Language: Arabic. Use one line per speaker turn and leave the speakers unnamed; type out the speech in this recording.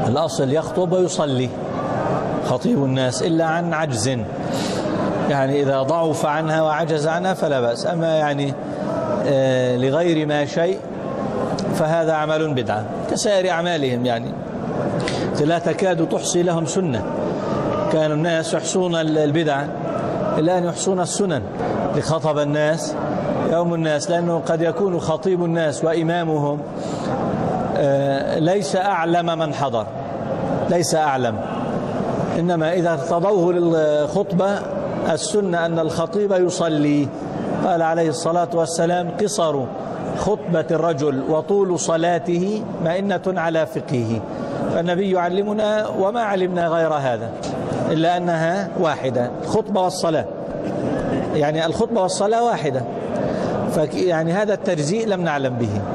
الأصل يخطب ويصلي خطيب الناس إلا عن عجز، يعني إذا ضعف عنها وعجز عنها فلا بأس، أما يعني لغير ما شيء فهذا عمل بدعة كسائر أعمالهم. يعني لا تكاد تحصي لهم سنة، كان الناس يحصون البدع الآن يحصون السنن لخطب الناس يوم الناس، لأنه قد يكون خطيب الناس وإمامهم ليس أعلم من حضر، ليس أعلم، إنما إذا ارتضوه للخطبة السنة أن الخطيب يصلي. قال عليه الصلاة والسلام: قصر خطبة الرجل وطول صلاته مئنة على فقهه. فالنبي يعلمنا وما علمنا غير هذا إلا أنها واحدة، الخطبة والصلاة، يعني الخطبة والصلاة واحدة، يعني هذا التجزيء لم نعلم به.